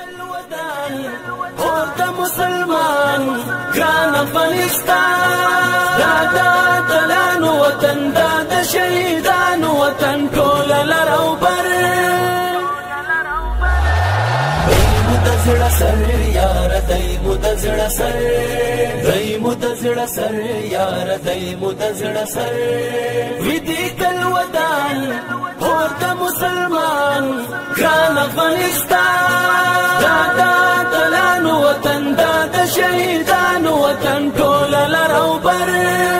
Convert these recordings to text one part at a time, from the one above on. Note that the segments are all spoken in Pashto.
الودان اور د مسلمان ګران افغانستان دا د اتلانو وطن دا د شهیدانو وطن ټول لرو بر مدزړه سر یار دای مدزړه سر دای مدزړه سر یار دای مدزړه سر ودی کل ودان اور د مسلمان ګران افغانستان دا د اتلانو وطن دا د شهیدانو وطن ټول لرو بر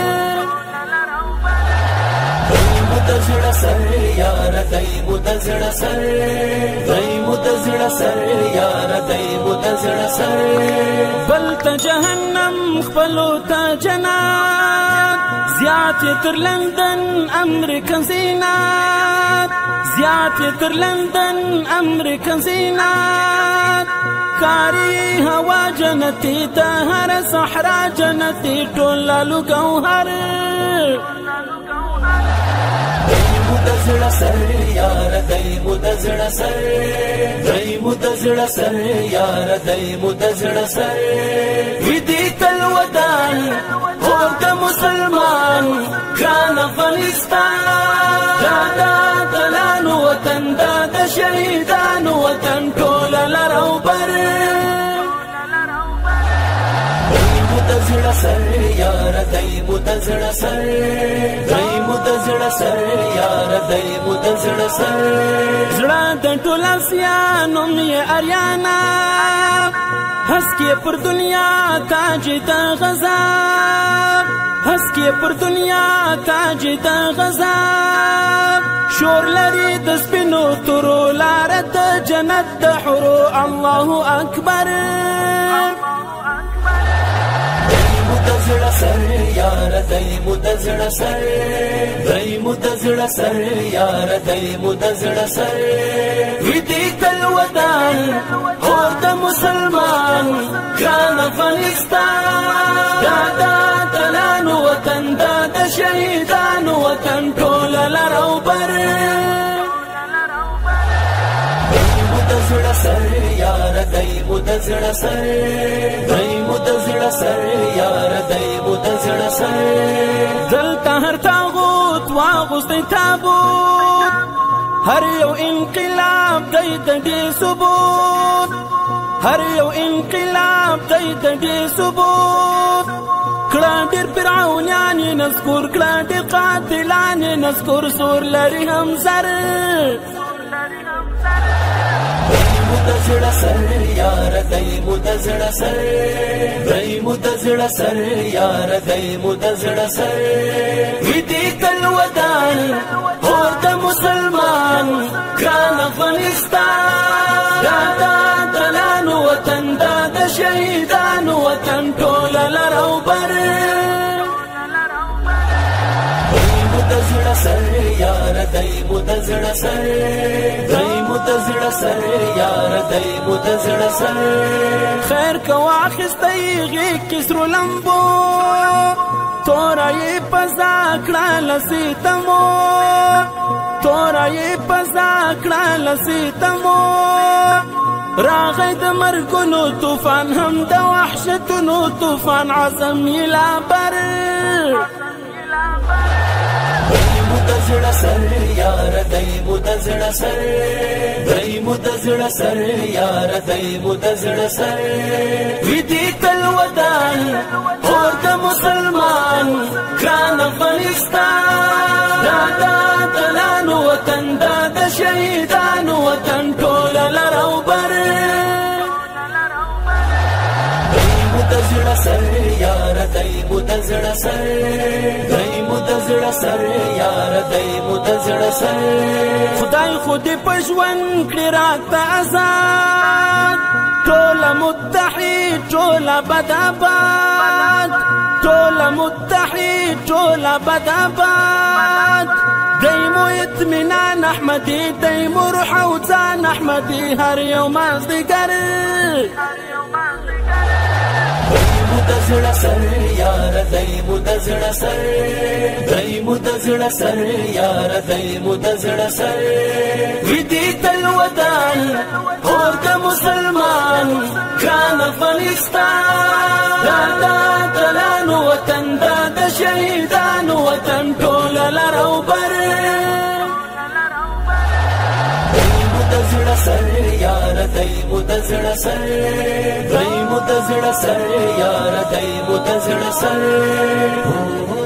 مدزړه سر یار دای مدزړه سر دای مدزړه سر یار دای مدزړه سر بل ته جهنم خپلو ته جنات زیات تر لندن امریکا زینات زیات تر لندن امریکا زینات کاری هوا جنتی ته هر صحرا جنتی ټول لالو گوهر مدزړه سر یار دای مدزړه سر دای مدزړه سر یار دای مدزړه سر ودی تل ودان اور د مسلمان ګران افغانستان دا د اتلانو وطن دا د شهیدانو وطن ټول لرو بر مدزړه سر یار دای مدزړه سر دای مدزړه سر یار دای مدزړه سر زړه د ټول اسیانو می اریانا هسکی پر دنیا تاج د غزا هسکی پر دنیا تاج د غزا شور لري د سپینو تورو لار د جنت د حورو الله اکبر مدزړه سر یار دای مدزړه سر دای مدزړه سر یار دای مدزړه سر ودی کل ودان اور د مسلمان ګران افغانستان دا د اتلانو وطن دا د شهیدانو وطن ټول لرو بر مدزړه سر یار دای مدزړه سر دای مدزړه سر یار دای مدزړه سر دلته هر تاغوت واغوست تابوت هر یو انقلاب دای د دې ثبوت هر یو انقلاب دای د دې ثبوت کړه ډېر فرعونان نذکر کړه ډېر قاتلان نذکر سور لري هم زر مدزړه سر یار دای مدزړه سر دای مدزړه سر یار دای مدزړه سر ودی کل ودان اور د مسلمان ګران افغانستان دا د اتلانو وطن دا د شهیدانو وطن ټول لرو بر مدزړه سر یار دای مدزړه سر دای مدزړه سر یار دای مدزړه سر خیر کو اخستای غی کسرو لمبو تورای پزا کړه لسیتمو تورای پزا کړه لسیتمو راغی د مرګونو طوفان هم د وحشتونو طوفان عظم یلا بر مدزړه سر یار دای مدزړه سر دای مدزړه سر یار دای مدزړه سر ودی تل ودان اور د مسلمان ګران افغانستان دا د اتلانو وطن دا د شهیدانو وطن ټول لرو بر مدزړه سر یار دای مدزړه سر دای مدزړه سر یار دای مدزړه سر خدای خود پښون کړی راته آزاد ټول متحد ټول بداباد ټول متحد ټول بداباد دایمو اطمینان احمدی دایمو روح او ځان احمدی هر یو مازدیګر مدزړه سر یار دای مدزړه سر دای مدزړه سر یار دای مدزړه سر ودی تل ودان اور د مسلمان افغانستان دا اتلانو وطن دا شهیدانو وطن ټول لرو بر دایمو د زړه سر یار دایمو د زړه سر دایمو د زړه سر یار دایمو د زړه سر